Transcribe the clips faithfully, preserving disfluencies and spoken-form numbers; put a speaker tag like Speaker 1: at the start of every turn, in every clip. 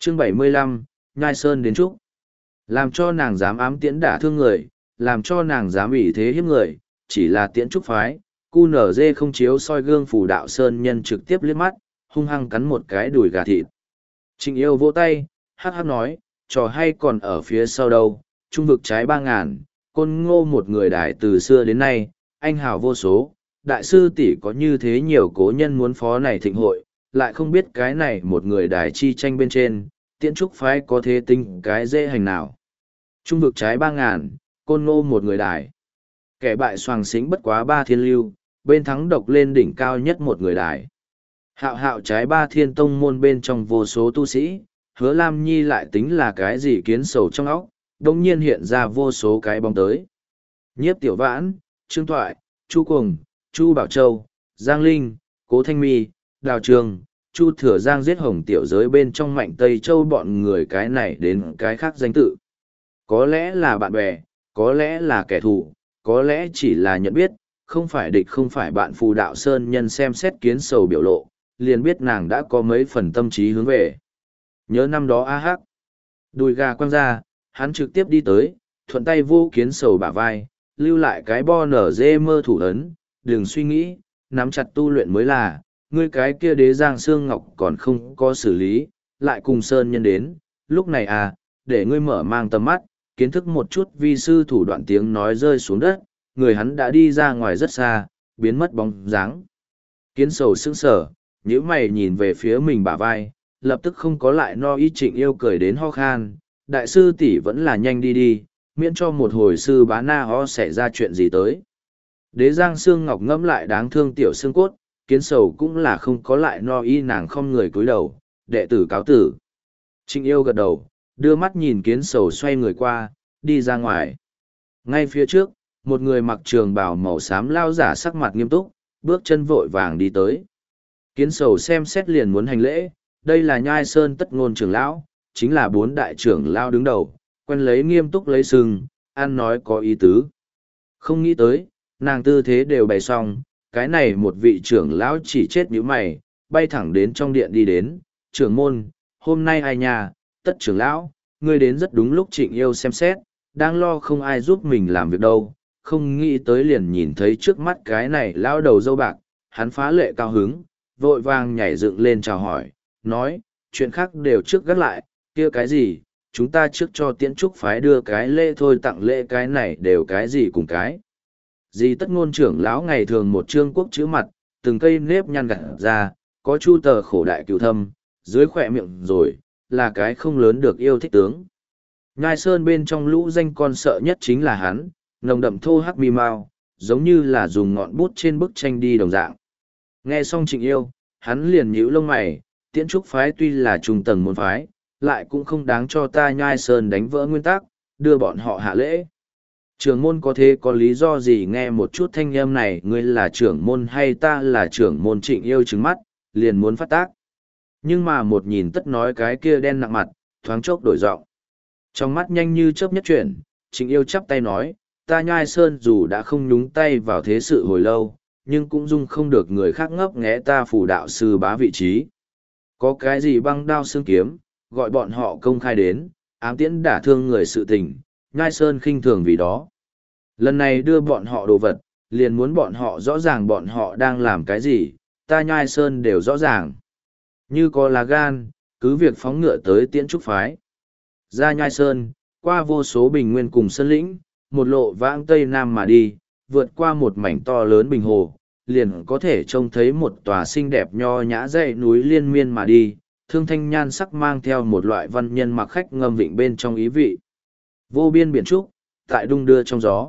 Speaker 1: Chương bảy mươi lăm, Nhai Sơn đến Trúc. Làm cho nàng dám ám tiễn đả thương người, làm cho nàng dám ủy thế hiếp người, chỉ là tiễn trúc phái. Cu nở dê không chiếu soi gương phù đạo sơn nhân trực tiếp liếc mắt, hung hăng cắn một cái đùi gà thịt. Trịnh yêu vỗ tay, hát hát nói, trò hay còn ở phía sau đâu, trung vực trái ba ngàn, côn ngô một người đại từ xưa đến nay, anh hào vô số, đại sư tỷ có như thế nhiều cố nhân muốn phó này thịnh hội, lại không biết cái này một người đại chi tranh bên trên, tiễn trúc phái có thế tinh cái dễ hành nào. Trung vực trái ba ngàn, côn ngô một người đại. Kẻ bại soàng xính bất quá ba thiên lưu, bên thắng độc lên đỉnh cao nhất một người đại. Hạo hạo trái ba thiên tông môn bên trong vô số tu sĩ, Hứa Lam Nhi lại tính là cái gì kiến sầu trong óc, đồng nhiên hiện ra vô số cái bóng tới. Nhiếp Tiểu Vãn, Trương Thoại, Chu Cuồng, Chu Bảo Châu, Giang Linh, Cố Thanh Mi, Đào Trường, Chu Thừa Giang giết hồng tiểu giới bên trong Mạnh Tây Châu bọn người cái này đến cái khác danh tự. Có lẽ là bạn bè, có lẽ là kẻ thù, có lẽ chỉ là nhận biết, không phải địch không phải bạn. Phù đạo sơn nhân xem xét kiến sầu biểu lộ, liền biết nàng đã có mấy phần tâm trí hướng về. Nhớ năm đó a hắc, đùi gà quăng ra, hắn trực tiếp đi tới, thuận tay vô kiến sầu bả vai, lưu lại cái bo nở dê mơ thủ ấn, đừng suy nghĩ, nắm chặt tu luyện mới là, ngươi cái kia đế giang xương ngọc còn không có xử lý, lại cùng sơn nhân đến, lúc này à, để ngươi mở mang tầm mắt, kiến thức một chút vi sư thủ đoạn. Tiếng nói rơi xuống đất, người hắn đã đi ra ngoài rất xa, biến mất bóng dáng. Kiến sầu sững sờ, nhíu mày nhìn về phía mình bả vai, lập tức không có lại no ý. Trịnh yêu cười đến ho khan, đại sư tỷ vẫn là nhanh đi đi, miễn cho một hồi sư bá na ho xảy ra chuyện gì tới. Đế giang xương ngọc ngẫm lại đáng thương tiểu xương cốt, kiến sầu cũng là không có lại no ý, nàng không người cúi đầu, đệ tử cáo tử. Trịnh yêu gật đầu, đưa mắt nhìn kiến sầu xoay người qua, đi ra ngoài. Ngay phía trước, một người mặc trường bào màu xám lao giả sắc mặt nghiêm túc, bước chân vội vàng đi tới. Kiến sầu xem xét liền muốn hành lễ, đây là Nhai Sơn Tất Ngôn trưởng lão, chính là bốn đại trưởng lão đứng đầu, quen lấy nghiêm túc lấy sừng, ăn nói có ý tứ. Không nghĩ tới, nàng tư thế đều bày xong, cái này một vị trưởng lão chỉ chết nhíu mày, bay thẳng đến trong điện đi đến, trưởng môn, hôm nay ai nhà, Tất trưởng lão, ngươi đến rất đúng lúc. Trịnh yêu xem xét, đang lo không ai giúp mình làm việc đâu, không nghĩ tới liền nhìn thấy trước mắt cái này lão đầu dâu bạc, hắn phá lệ cao hứng, vội vàng nhảy dựng lên chào hỏi, nói, chuyện khác đều trước gác lại, kia cái gì, chúng ta trước cho tiễn trúc phái đưa cái lễ thôi, tặng lễ cái này đều cái gì cùng cái. Gì Tất Ngôn trưởng lão ngày thường một trương quốc chữ mặt, từng cây nếp nhăn gặt ra, có chu tờ khổ đại cửu thâm, dưới khỏe miệng rồi, là cái không lớn được yêu thích tướng. Nhai Sơn bên trong lũ danh con sợ nhất chính là hắn, nồng đậm thô hắc mi mau, giống như là dùng ngọn bút trên bức tranh đi đồng dạng. Nghe xong Trịnh yêu, hắn liền nhíu lông mày, tiễn trúc phái tuy là trung tầng môn phái, lại cũng không đáng cho ta Nhai Sơn đánh vỡ nguyên tắc, đưa bọn họ hạ lễ. Trưởng môn có thế có lý do gì? Nghe một chút thanh âm này, ngươi là trưởng môn hay ta là trưởng môn? Trịnh yêu trừng mắt, liền muốn phát tác. Nhưng mà một nhìn Tất nói cái kia đen nặng mặt, thoáng chốc đổi giọng. Trong mắt nhanh như chớp nhất chuyển, Trịnh yêu chắp tay nói, ta Nhai Sơn dù đã không nhúng tay vào thế sự hồi lâu, nhưng cũng dung không được người khác ngấp nghé ta Phù đạo sư bá vị trí. Có cái gì băng đao xương kiếm, gọi bọn họ công khai đến, ám tiễn đả thương người sự tình, Nhai Sơn khinh thường vì đó. Lần này đưa bọn họ đồ vật, liền muốn bọn họ rõ ràng bọn họ đang làm cái gì, ta Nhai Sơn đều rõ ràng. Như có lá gan, cứ việc phóng ngựa tới tiễn trúc phái. Ra Nhai Sơn, qua vô số bình nguyên cùng sơn lĩnh, một lộ vãng tây nam mà đi, vượt qua một mảnh to lớn bình hồ, liền có thể trông thấy một tòa xinh đẹp nho nhã dãy núi liên miên mà đi, thương thanh nhan sắc mang theo một loại văn nhân mặc khách ngâm vịnh bên trong ý vị. Vô biên biển trúc, tại đung đưa trong gió.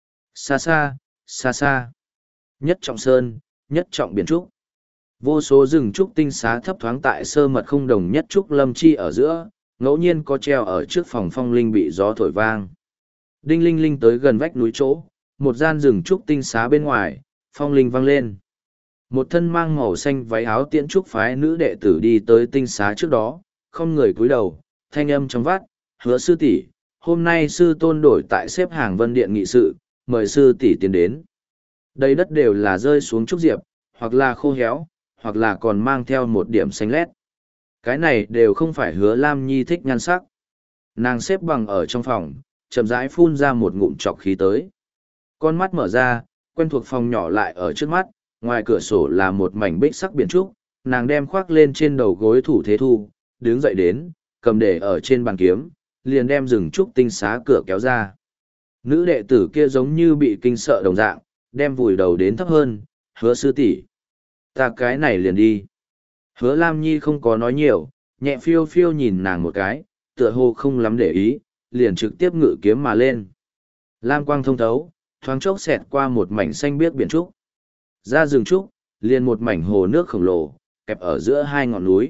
Speaker 1: Xa xa, xa xa. Nhất trọng sơn, nhất trọng biển trúc. Vô số rừng trúc tinh xá thấp thoáng tại sơ mật không đồng nhất trúc lâm chi ở giữa, ngẫu nhiên có treo ở trước phòng phong linh bị gió thổi vang. Đinh linh linh tới gần vách núi chỗ, một gian rừng trúc tinh xá bên ngoài, phong linh vang lên. Một thân mang màu xanh váy áo tiễn trúc phái nữ đệ tử đi tới tinh xá trước đó, không người cúi đầu, thanh âm trong vắt, Hứa sư tỷ, hôm nay sư tôn đổi tại xếp hàng vân điện nghị sự, mời sư tỷ tiến đến. Đây đất đều là rơi xuống trúc diệp, hoặc là khô héo, hoặc là còn mang theo một điểm xanh lét. Cái này đều không phải Hứa Lam Nhi thích nhan sắc. Nàng xếp bằng ở trong phòng, chậm rãi phun ra một ngụm trọc khí tới. Con mắt mở ra, quen thuộc phòng nhỏ lại ở trước mắt, ngoài cửa sổ là một mảnh bích sắc biển trúc, nàng đem khoác lên trên đầu gối thủ thế thu, đứng dậy đến, cầm để ở trên bàn kiếm, liền đem rừng trúc tinh xá cửa kéo ra. Nữ đệ tử kia giống như bị kinh sợ đồng dạng, đem vùi đầu đến thấp hơn, Hứa sư tỷ, ta cái này liền đi. Hứa Lam Nhi không có nói nhiều, nhẹ phiêu phiêu nhìn nàng một cái, tựa hồ không lắm để ý, liền trực tiếp ngự kiếm mà lên. Lam quang thông thấu, thoáng chốc xẹt qua một mảnh xanh biếc biển trúc. Ra rừng trúc, liền một mảnh hồ nước khổng lồ, kẹp ở giữa hai ngọn núi.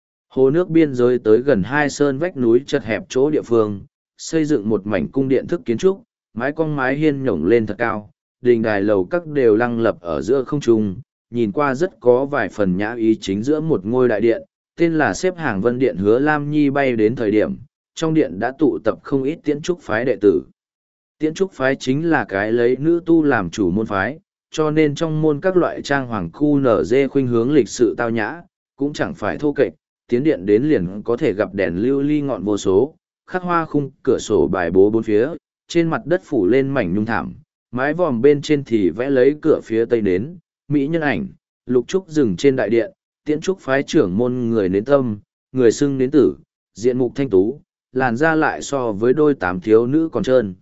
Speaker 1: Hồ nước biên giới tới gần hai sơn vách núi chật hẹp chỗ địa phương, xây dựng một mảnh cung điện thức kiến trúc, mái cong mái hiên nhổng lên thật cao, đình đài lầu các đều lăng lập ở giữa không trung, nhìn qua rất có vài phần nhã ý. Chính giữa một ngôi đại điện, tên là xếp hàng Vân Điện. Hứa Lam Nhi bay đến thời điểm, trong điện đã tụ tập không ít tiễn trúc phái đệ tử. Tiễn trúc phái chính là cái lấy nữ tu làm chủ môn phái, cho nên trong môn các loại trang hoàng khu nở dê khuynh hướng lịch sự tao nhã, cũng chẳng phải thô kệch, tiến điện đến liền có thể gặp đèn lưu ly ngọn vô số, khắc hoa khung cửa sổ bài bố bốn phía, trên mặt đất phủ lên mảnh nhung thảm, mái vòm bên trên thì vẽ lấy cửa phía tây đến, mỹ nhân ảnh, lục trúc rừng trên đại điện, tiễn trúc phái trưởng môn người nến tâm, người xưng nến tử, diện mục thanh tú, làn da lại so với đôi tám thiếu nữ còn trơn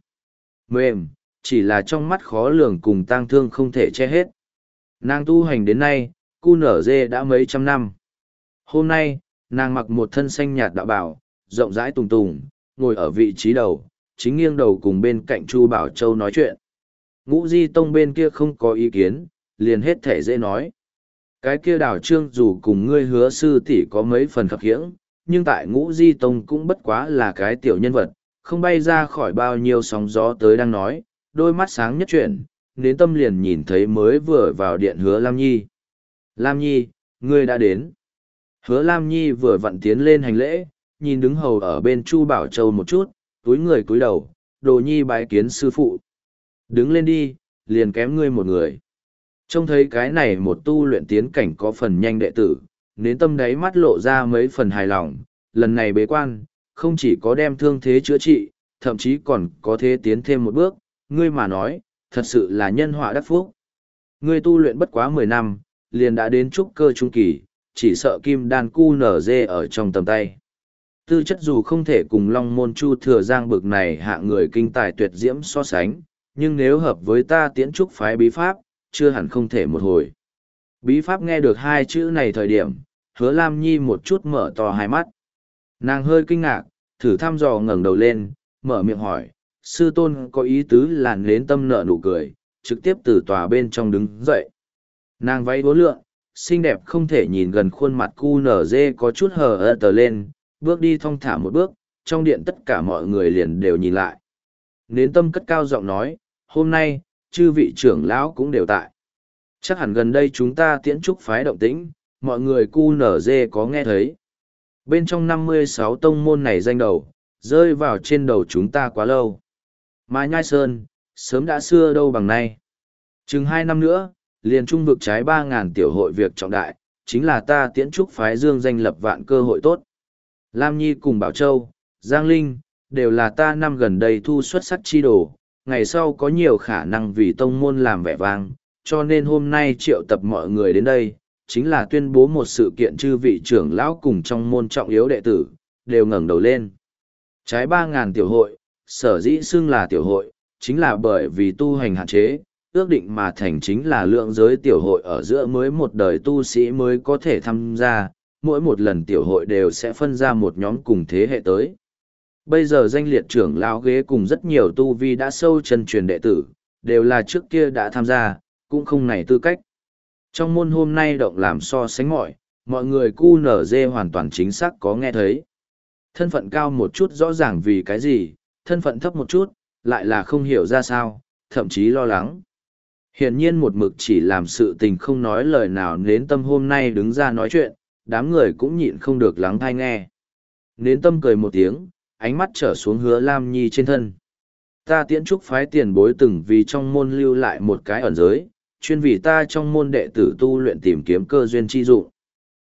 Speaker 1: mềm, chỉ là trong mắt khó lường cùng tang thương không thể che hết. Nàng tu hành đến nay, cu nở dê đã mấy trăm năm. Hôm nay, nàng mặc một thân xanh nhạt đạo bảo, rộng rãi tùng tùng, ngồi ở vị trí đầu, chính nghiêng đầu cùng bên cạnh Chu Bảo Châu nói chuyện. Ngũ Di Tông bên kia không có ý kiến, liền hết thể dễ nói. Cái kia đảo trương dù cùng ngươi Hứa sư tỷ có mấy phần khập khiễng, nhưng tại Ngũ Di Tông cũng bất quá là cái tiểu nhân vật, không bay ra khỏi bao nhiêu sóng gió tới đang nói, đôi mắt sáng nhất chuyển, đến tâm liền nhìn thấy mới vừa vào điện Hứa Lam Nhi. Lam Nhi, ngươi đã đến. Hứa Lam Nhi vừa vặn tiến lên hành lễ, nhìn đứng hầu ở bên Chu Bảo Châu một chút, túi người cúi đầu, Đồ Nhi bái kiến sư phụ. Đứng lên đi, liền kém ngươi một người. Trông thấy cái này một tu luyện tiến cảnh có phần nhanh đệ tử, nến tâm đáy mắt lộ ra mấy phần hài lòng, lần này bế quan, không chỉ có đem thương thế chữa trị, thậm chí còn có thể tiến thêm một bước, ngươi mà nói, thật sự là nhân họa đắc phúc. Ngươi tu luyện bất quá mười năm, liền đã đến trúc cơ trung kỳ, chỉ sợ kim đan cu nở dê ở trong tầm tay. Tư chất dù không thể cùng Long Môn Chu Thừa Giang bực này hạ người kinh tài tuyệt diễm so sánh, nhưng nếu hợp với ta tiễn trúc phái bí pháp, chưa hẳn không thể một hồi. Bí pháp nghe được hai chữ này thời điểm, Hứa Lam Nhi một chút mở to hai mắt. Nàng hơi kinh ngạc, thử thăm dò ngẩng đầu lên, mở miệng hỏi, sư tôn có ý tứ là nến tâm nở nụ cười, trực tiếp từ tòa bên trong đứng dậy. Nàng váy vố lượn, xinh đẹp không thể nhìn gần khuôn mặt cu nở dê có chút hờ ơ tờ lên, bước đi thong thả một bước, trong điện tất cả mọi người liền đều nhìn lại. Nến tâm cất cao giọng nói, hôm nay, chư vị trưởng lão cũng đều tại. Chắc hẳn gần đây chúng ta tiễn trúc phái động tĩnh, mọi người cu nở dê có nghe thấy. Bên trong năm mươi sáu tông môn này danh đầu, rơi vào trên đầu chúng ta quá lâu. Mà Nhai Sơn, sớm đã xưa đâu bằng nay. Chừng hai năm nữa, liền trung vực trái ba ngàn tiểu hội việc trọng đại, chính là ta tiễn trúc phái dương danh lập vạn cơ hội tốt. Lam Nhi cùng Bảo Châu, Giang Linh, đều là ta năm gần đây thu xuất sắc chi đồ, ngày sau có nhiều khả năng vì tông môn làm vẻ vang, cho nên hôm nay triệu tập mọi người đến đây, chính là tuyên bố một sự kiện chư vị trưởng lão cùng trong môn trọng yếu đệ tử, đều ngẩng đầu lên. Trái ba ngàn tiểu hội, sở dĩ xưng là tiểu hội, chính là bởi vì tu hành hạn chế, ước định mà thành chính là lượng giới tiểu hội ở giữa mới một đời tu sĩ mới có thể tham gia, mỗi một lần tiểu hội đều sẽ phân ra một nhóm cùng thế hệ tới. Bây giờ danh liệt trưởng lão ghế cùng rất nhiều tu vi đã sâu chân truyền đệ tử, đều là trước kia đã tham gia, cũng không này tư cách. Trong môn hôm nay động làm so sánh mọi, mọi người cu nở dê hoàn toàn chính xác có nghe thấy. Thân phận cao một chút rõ ràng vì cái gì, thân phận thấp một chút, lại là không hiểu ra sao, thậm chí lo lắng. Hiển nhiên một mực chỉ làm sự tình không nói lời nào nến tâm hôm nay đứng ra nói chuyện, đám người cũng nhịn không được lắng thai nghe. Nến tâm cười một tiếng, ánh mắt trở xuống Hứa Lam Nhi trên thân. Ta tiễn trúc phái tiền bối từng vì trong môn lưu lại một cái ẩn giới, chuyên vì ta trong môn đệ tử tu luyện tìm kiếm cơ duyên chi dụng.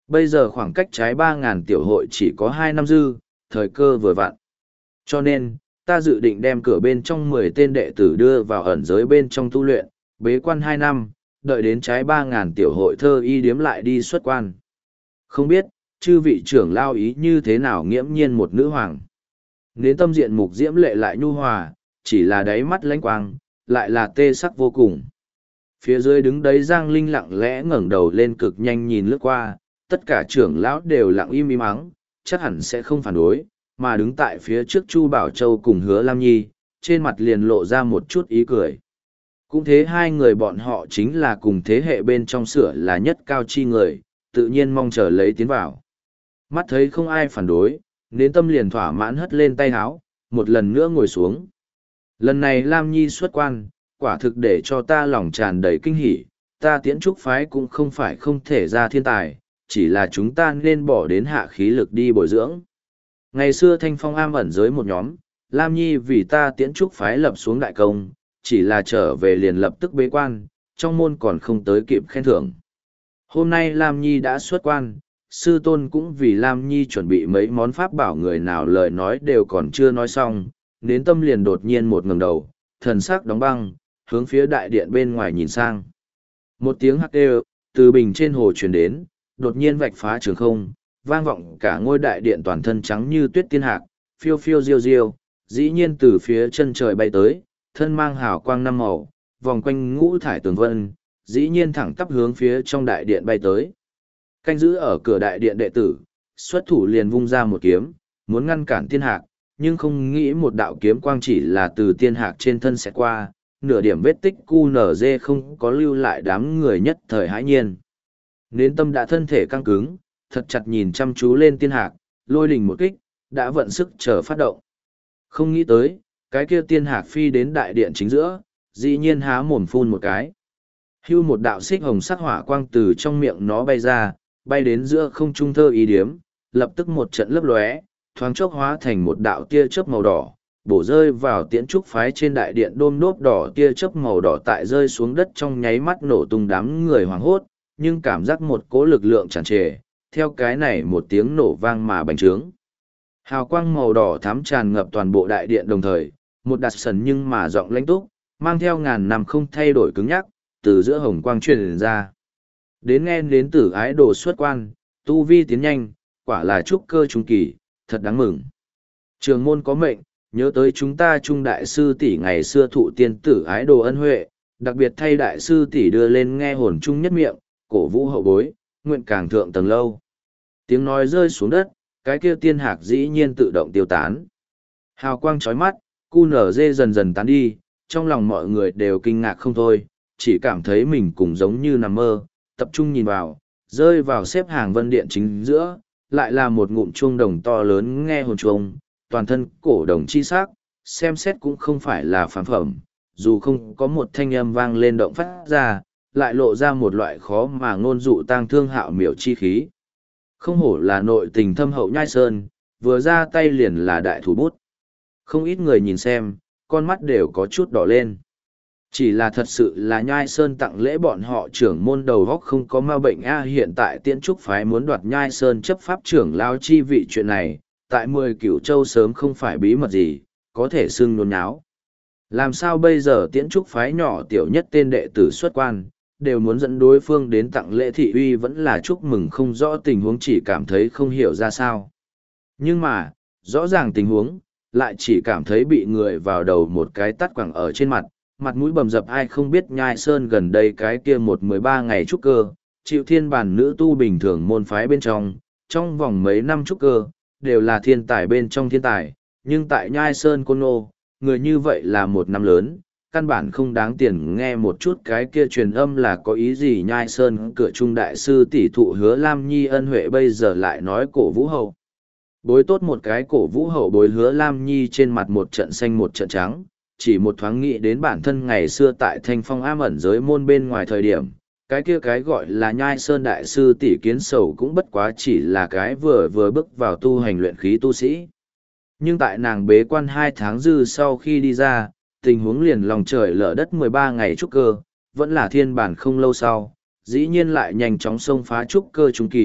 Speaker 1: Bây giờ khoảng cách trái ba ngàn tiểu hội chỉ có hai năm dư, thời cơ vừa vặn. Cho nên, ta dự định đem cửa bên trong mười tên đệ tử đưa vào ẩn giới bên trong tu luyện, bế quan hai năm, đợi đến trái ba ngàn tiểu hội thơ y điếm lại đi xuất quan. Không biết, chư vị trưởng lao ý như thế nào nghiễm nhiên một nữ hoàng. Nến tâm diện mục diễm lệ lại nhu hòa, chỉ là đáy mắt lánh quang, lại là tê sắc vô cùng. Phía dưới đứng đấy Giang Linh lặng lẽ ngẩng đầu lên cực nhanh nhìn lướt qua, tất cả trưởng lão đều lặng im im ắng, chắc hẳn sẽ không phản đối, mà đứng tại phía trước Chu Bảo Châu cùng Hứa Lam Nhi, trên mặt liền lộ ra một chút ý cười. Cũng thế hai người bọn họ chính là cùng thế hệ bên trong sửa là nhất cao chi người, tự nhiên mong chờ lấy tiến vào. Mắt thấy không ai phản đối, nên tâm liền thỏa mãn hất lên tay háo, một lần nữa ngồi xuống. Lần này Lam Nhi xuất quan, quả thực để cho ta lòng tràn đầy kinh hỉ, ta tiễn trúc phái cũng không phải không thể ra thiên tài, chỉ là chúng ta nên bỏ đến hạ khí lực đi bồi dưỡng. Ngày xưa Thanh Phong am ẩn giới một nhóm, Lam Nhi vì ta tiễn trúc phái lập xuống đại công, chỉ là trở về liền lập tức bế quan, trong môn còn không tới kịp khen thưởng. Hôm nay Lam Nhi đã xuất quan, sư tôn cũng vì Lam Nhi chuẩn bị mấy món pháp bảo, người nào lời nói đều còn chưa nói xong, nến tâm liền đột nhiên một ngẩng đầu, thần sắc đóng băng, hướng phía đại điện bên ngoài nhìn sang. Một tiếng hắc đều, từ bình trên hồ truyền đến, đột nhiên vạch phá trường không, vang vọng cả ngôi đại điện, toàn thân trắng như tuyết tiên hạc, phiêu phiêu diêu diêu, dĩ nhiên từ phía chân trời bay tới, thân mang hào quang năm màu, vòng quanh ngũ thải tường vân, dĩ nhiên thẳng tắp hướng phía trong đại điện bay tới. Canh giữ ở cửa đại điện đệ tử, xuất thủ liền vung ra một kiếm, muốn ngăn cản tiên hạc, nhưng không nghĩ một đạo kiếm quang chỉ là từ tiên hạc trên thân sẽ qua, nửa điểm vết tích cu nở dê không có lưu lại, đám người nhất thời hãi nhiên. Nến tâm đã thân thể căng cứng, thật chặt nhìn chăm chú lên tiên hạc, lôi đình một kích, đã vận sức chờ phát động. Không nghĩ tới, cái kia tiên hạc phi đến đại điện chính giữa, dĩ nhiên há mồm phun một cái. Hưu một đạo xích hồng sắc hỏa quang từ trong miệng nó bay ra, bay đến giữa không trung thơ ý điếm, lập tức một trận lấp lóe, thoáng chốc hóa thành một đạo tia chớp màu đỏ, bổ rơi vào tiễn trúc phái trên đại điện, đôm nốt đỏ tia chớp màu đỏ tại rơi xuống đất trong nháy mắt nổ tung, đám người hoảng hốt, nhưng cảm giác một cỗ lực lượng tràn trề, theo cái này một tiếng nổ vang mà bành trướng. Hào quang màu đỏ thắm tràn ngập toàn bộ đại điện, đồng thời, một đặt sần nhưng mà giọng lãnh túc, mang theo ngàn năm không thay đổi cứng nhắc, từ giữa hồng quang truyền ra. Đến nghe đến tử ái đồ xuất quan, tu vi tiến nhanh, quả là trúc cơ trung kỳ, thật đáng mừng. Trường môn có mệnh, nhớ tới chúng ta trung đại sư tỷ ngày xưa thụ tiên tử ái đồ ân huệ, đặc biệt thay đại sư tỷ đưa lên nghe hồn trung nhất miệng, cổ vũ hậu bối, nguyện càng thượng tầng lâu. Tiếng nói rơi xuống đất, cái kia tiên hạc dĩ nhiên tự động tiêu tán. Hào quang chói mắt, cu nở dê dần dần tán đi, trong lòng mọi người đều kinh ngạc không thôi, chỉ cảm thấy mình cũng giống như nằm mơ, tập trung nhìn vào, rơi vào xếp hàng vân điện chính giữa, lại là một ngụm chuông đồng to lớn nghe hồn chuông, toàn thân cổ đồng chi sắc, xem xét cũng không phải là phàm phẩm, dù không có một thanh âm vang lên động phát ra, lại lộ ra một loại khó mà ngôn dụ tang thương hạo miểu chi khí. Không hổ là nội tình thâm hậu nhai sơn, vừa ra tay liền là đại thủ bút. Không ít người nhìn xem, con mắt đều có chút đỏ lên. Chỉ là thật sự là nhai sơn tặng lễ bọn họ trưởng môn đầu góc không có ma bệnh a. Hiện tại tiễn trúc phái muốn đoạt nhai sơn chấp pháp trưởng lao chi vị, chuyện này tại mười cửu châu sớm không phải bí mật gì, có thể xưng nôn nháo. Làm sao bây giờ tiễn trúc phái nhỏ tiểu nhất tên đệ tử xuất quan, đều muốn dẫn đối phương đến tặng lễ thị uy, vẫn là chúc mừng không rõ tình huống, chỉ cảm thấy không hiểu ra sao. Nhưng mà, rõ ràng tình huống, lại chỉ cảm thấy bị người vào đầu một cái tát quẳng ở trên mặt, mặt mũi bầm dập. Ai không biết nhai sơn gần đây cái kia một mười ba ngày trúc cơ, chịu thiên bản nữ tu bình thường môn phái bên trong, trong vòng mấy năm trúc cơ, đều là thiên tài bên trong thiên tài, nhưng tại nhai sơn côn nô, người như vậy là một năm lớn, căn bản không đáng tiền. Nghe một chút cái kia truyền âm là có ý gì? Nhai sơn cửa trung đại sư tỷ thụ Hứa Lam Nhi ân huệ, bây giờ lại nói cổ vũ hậu bối tốt một cái, cổ vũ hậu bối. Hứa Lam Nhi trên mặt một trận xanh một trận trắng, chỉ một thoáng nghĩ đến bản thân ngày xưa tại Thanh Phong am ẩn giới môn bên ngoài thời điểm, cái kia cái gọi là nhai sơn đại sư tỷ kiến sầu cũng bất quá chỉ là cái vừa vừa bước vào tu hành luyện khí tu sĩ. Nhưng tại nàng bế quan hai tháng dư sau khi đi ra, tình huống liền lòng trời lở đất, mười ba ngày trúc cơ, vẫn là thiên bản không lâu sau, dĩ nhiên lại nhanh chóng xông phá trúc cơ trung kỳ,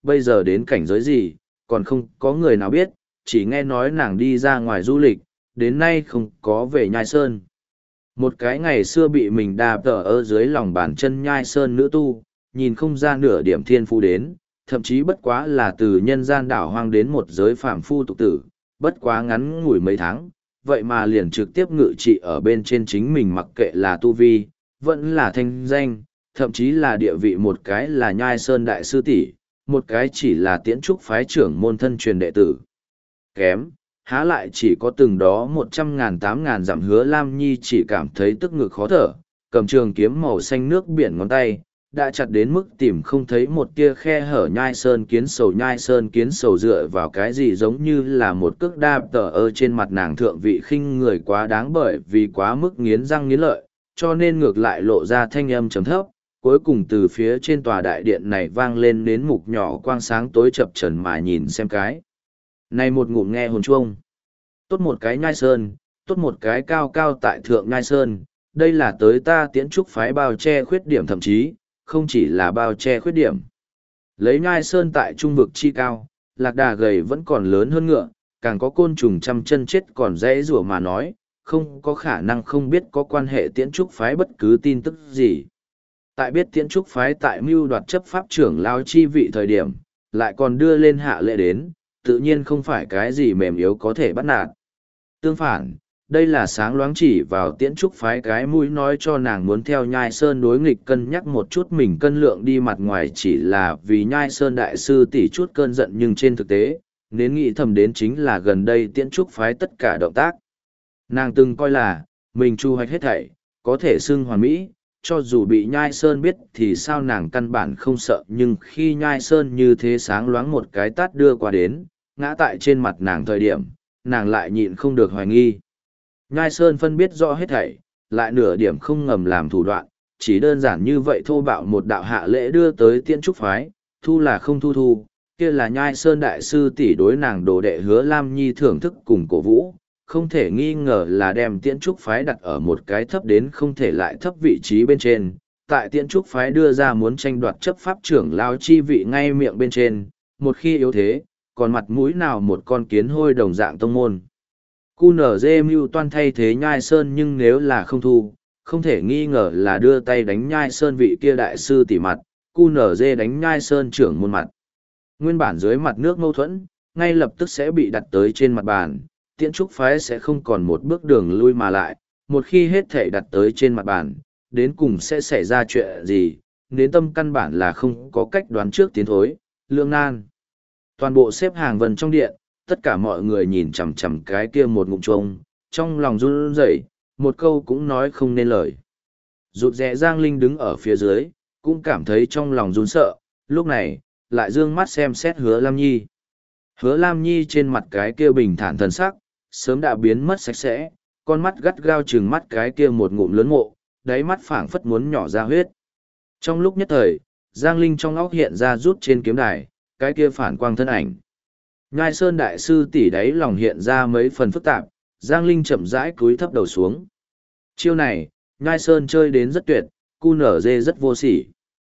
Speaker 1: bây giờ đến cảnh giới gì, còn không có người nào biết, chỉ nghe nói nàng đi ra ngoài du lịch, đến nay không có về Nhai Sơn. Một cái ngày xưa bị mình đạp tở ở dưới lòng bàn chân Nhai Sơn nữ tu, nhìn không ra nửa điểm thiên phu đến, thậm chí bất quá là từ nhân gian đảo hoang đến một giới phàm phu tục tử, bất quá ngắn ngủi mấy tháng, vậy mà liền trực tiếp ngự trị ở bên trên chính mình, mặc kệ là tu vi, vẫn là thanh danh, thậm chí là địa vị, một cái là Nhai Sơn đại sư tỷ, một cái chỉ là Tiễn Trúc phái trưởng môn thân truyền đệ tử. Kém, há lại chỉ có từng đó một trăm ngàn tám ngàn dặm. Hứa Lam Nhi chỉ cảm thấy tức ngực khó thở, cầm trường kiếm màu xanh nước biển ngón tay, đã chặt đến mức tìm không thấy một tia khe hở. Nhai Sơn kiến sầu, Nhai Sơn kiến sầu dựa vào cái gì, giống như là một cước đạp tờ ơ trên mặt nàng. Thượng vị khinh người quá đáng, bởi vì quá mức nghiến răng nghiến lợi, cho nên ngược lại lộ ra thanh âm trầm thấp. Cuối cùng từ phía trên tòa đại điện này vang lên đến mục nhỏ quang sáng tối chập trần, mà nhìn xem cái này một ngụm nghe hồn chuông. Tốt một cái Nhai Sơn, tốt một cái cao cao tại thượng Nhai Sơn, đây là tới ta Tiễn Trúc phái bao che khuyết điểm, thậm chí không chỉ là bao che khuyết điểm. Lấy Nhai Sơn tại trung vực chi cao, lạc đà gầy vẫn còn lớn hơn ngựa, càng có côn trùng trăm chân chết còn dễ rủa mà nói, không có khả năng không biết có quan hệ Tiễn Trúc phái bất cứ tin tức gì. Tại biết Tiễn Trúc phái tại mưu đoạt chấp pháp trưởng lao chi vị thời điểm, lại còn đưa lên hạ lệ đến, tự nhiên không phải cái gì mềm yếu có thể bắt nạt. Tương phản, đây là sáng loáng chỉ vào Tiễn Trúc phái cái mũi, nói cho nàng muốn theo Nhai Sơn đối nghịch, cân nhắc một chút mình cân lượng đi, mặt ngoài chỉ là vì Nhai Sơn đại sư tỷ chút cơn giận, nhưng trên thực tế, nên nghĩ thầm đến chính là gần đây Tiễn Trúc phái tất cả động tác. Nàng từng coi là, mình chu hoạch hết thảy, có thể xưng hoàn mỹ, cho dù bị Nhai Sơn biết thì sao, nàng căn bản không sợ. Nhưng khi Nhai Sơn như thế sáng loáng một cái tát đưa qua đến, ngã tại trên mặt nàng thời điểm, nàng lại nhịn không được hoài nghi. Nhai Sơn phân biết rõ hết thảy, lại nửa điểm không ngầm làm thủ đoạn, chỉ đơn giản như vậy thô bạo một đạo hạ lễ đưa tới Tiễn Trúc phái, thu là không thu thu, kia là Nhai Sơn đại sư tỷ đối nàng đồ đệ Hứa Lam Nhi thưởng thức cùng cổ vũ, không thể nghi ngờ là đem Tiễn Trúc phái đặt ở một cái thấp đến không thể lại thấp vị trí bên trên. Tại Tiễn Trúc phái đưa ra muốn tranh đoạt chấp pháp trưởng lao chi vị ngay miệng bên trên, một khi yếu thế, còn mặt mũi nào một con kiến hôi đồng dạng tông môn. Cu nở dê mưu toan thay thế Nhai Sơn, nhưng nếu là không thu, không thể nghi ngờ là đưa tay đánh Nhai Sơn vị kia đại sư tỷ mặt, Cu nở dê đánh Nhai Sơn trưởng môn mặt. Nguyên bản dưới mặt nước mâu thuẫn, ngay lập tức sẽ bị đặt tới trên mặt bàn, Tiễn Trúc phái sẽ không còn một bước đường lui mà lại, một khi hết thể đặt tới trên mặt bàn, đến cùng sẽ xảy ra chuyện gì, đến tâm căn bản là không có cách đoán trước tiến thối, lương nan. Toàn bộ xếp hàng vần trong điện, tất cả mọi người nhìn chằm chằm cái kia một ngụm trông, trong lòng run rẩy, một câu cũng nói không nên lời. Rụt rẽ Giang Linh đứng ở phía dưới, cũng cảm thấy trong lòng run sợ, lúc này, lại dương mắt xem xét Hứa Lam Nhi. Hứa Lam Nhi trên mặt cái kia bình thản thần sắc, sớm đã biến mất sạch sẽ, con mắt gắt gao trừng mắt cái kia một ngụm lớn mộ, đáy mắt phảng phất muốn nhỏ ra huyết. Trong lúc nhất thời, Giang Linh trong óc hiện ra rút trên kiếm đài, cái kia phản quang thân ảnh. Nhai Sơn đại sư tỷ đáy lòng hiện ra mấy phần phức tạp, Giang Linh chậm rãi cúi thấp đầu xuống. Chiêu này, Nhai Sơn chơi đến rất tuyệt, cu nở dê rất vô sỉ.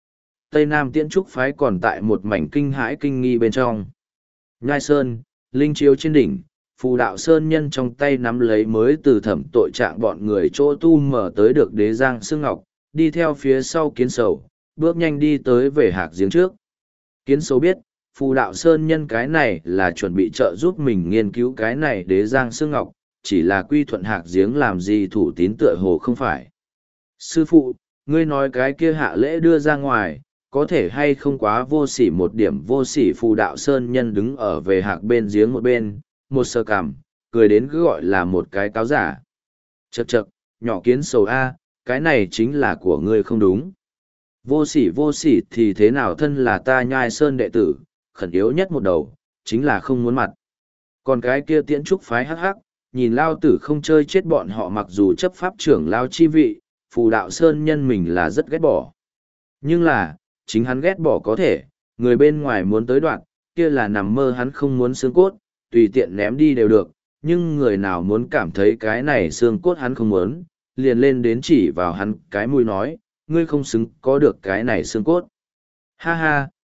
Speaker 1: Tây Nam Tiễn Trúc phái còn tại một mảnh kinh hãi kinh nghi bên trong. Nhai Sơn, linh chiếu trên đỉnh, phù đạo sơn nhân trong tay nắm lấy mới từ thẩm tội trạng bọn người chỗ tu mở tới được đế giang xương ngọc, đi theo phía sau kiến sầu, bước nhanh đi tới về hạc giếng trước. Kiến sầu biết, phù đạo sơn nhân cái này là chuẩn bị trợ giúp mình nghiên cứu cái này đế giang xương ngọc, chỉ là quy thuận hạc giếng làm gì thủ tín tựa hồ không phải. Sư phụ, ngươi nói cái kia hạ lễ đưa ra ngoài, có thể hay không quá vô sỉ một điểm. Vô sỉ phù đạo sơn nhân đứng ở về hạc bên giếng một bên, một sơ cằm, cười đến cứ gọi là một cái cáo giả. Chậc chậc, nhỏ kiến sầu A, cái này chính là của ngươi không đúng. Vô sỉ vô sỉ thì thế nào, thân là ta Nhai Sơn đệ tử, khẩn yếu nhất một đầu, chính là không muốn mặt. Còn cái kia Tiễn Trúc phái hắc hắc, nhìn lao tử không chơi chết bọn họ, mặc dù chấp pháp trưởng lao chi vị, phù đạo sơn nhân mình là rất ghét bỏ. Nhưng là, chính hắn ghét bỏ có thể, người bên ngoài muốn tới đoạn, kia là nằm mơ, hắn không muốn xương cốt, tùy tiện ném đi đều được, nhưng người nào muốn cảm thấy cái này xương cốt hắn không muốn, liền lên đến chỉ vào hắn cái mũi nói, ngươi không xứng có được cái này xương cốt. Ha ha,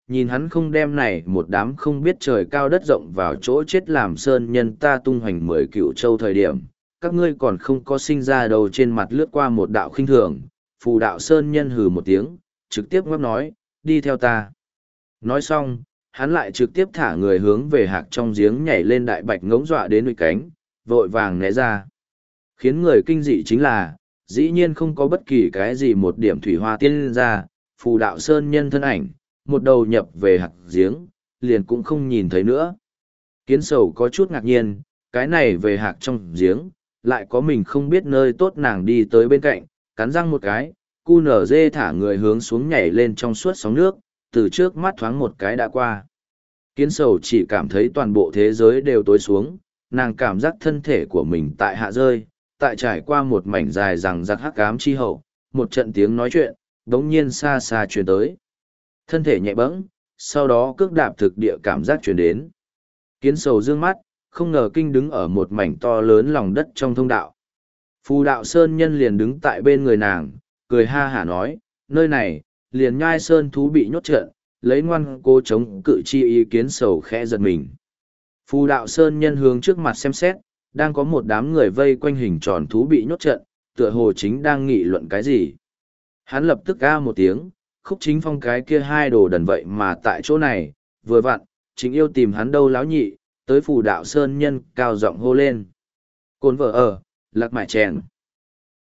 Speaker 1: nhìn hắn không đem này một đám không biết trời cao đất rộng vào chỗ chết làm sơn nhân ta tung hoành mười cựu châu thời điểm, các ngươi còn không có sinh ra đầu trên mặt lướt qua một đạo khinh thường, phù đạo sơn nhân hừ một tiếng, trực tiếp ngóc nói, đi theo ta. Nói xong, hắn lại trực tiếp thả người hướng về hạc trong giếng nhảy lên đại bạch ngỗng dọa đến đuôi cánh, vội vàng né ra. Khiến người kinh dị chính là, dĩ nhiên không có bất kỳ cái gì một điểm thủy hoa tiên ra, phù đạo sơn nhân thân ảnh, một đầu nhập về hạc giếng, liền cũng không nhìn thấy nữa. Kiến sầu có chút ngạc nhiên, cái này về hạc trong giếng, lại có mình không biết nơi tốt nàng đi tới bên cạnh, cắn răng một cái, cu nở dê thả người hướng xuống nhảy lên trong suốt sóng nước, từ trước mắt thoáng một cái đã qua. Kiến sầu chỉ cảm thấy toàn bộ thế giới đều tối xuống, nàng cảm giác thân thể của mình tại hạ rơi, tại trải qua một mảnh dài rằng giặc hắc ám chi hậu, một trận tiếng nói chuyện, đống nhiên xa xa truyền tới. Thân thể nhẹ bẫng, sau đó cước đạp thực địa cảm giác truyền đến. Kiến sầu dương mắt, không ngờ kinh đứng ở một mảnh to lớn lòng đất trong thông đạo. Phù đạo sơn nhân liền đứng tại bên người nàng, cười ha hả nói, nơi này, liền nhai sơn thú bị nhốt trận, lấy ngoan cô chống cự chi ý kiến sầu khẽ giật mình. Phù đạo sơn nhân hướng trước mặt xem xét, đang có một đám người vây quanh hình tròn thú bị nhốt trận, tựa hồ chính đang nghị luận cái gì. Hắn lập tức ca một tiếng, Khúc Chính Phong cái kia hai đồ đần vậy mà tại chỗ này, vừa vặn, chính yêu tìm hắn đâu láo nhị, tới phù đạo sơn nhân cao giọng hô lên. Côn vợ ở, lạc mải chèn.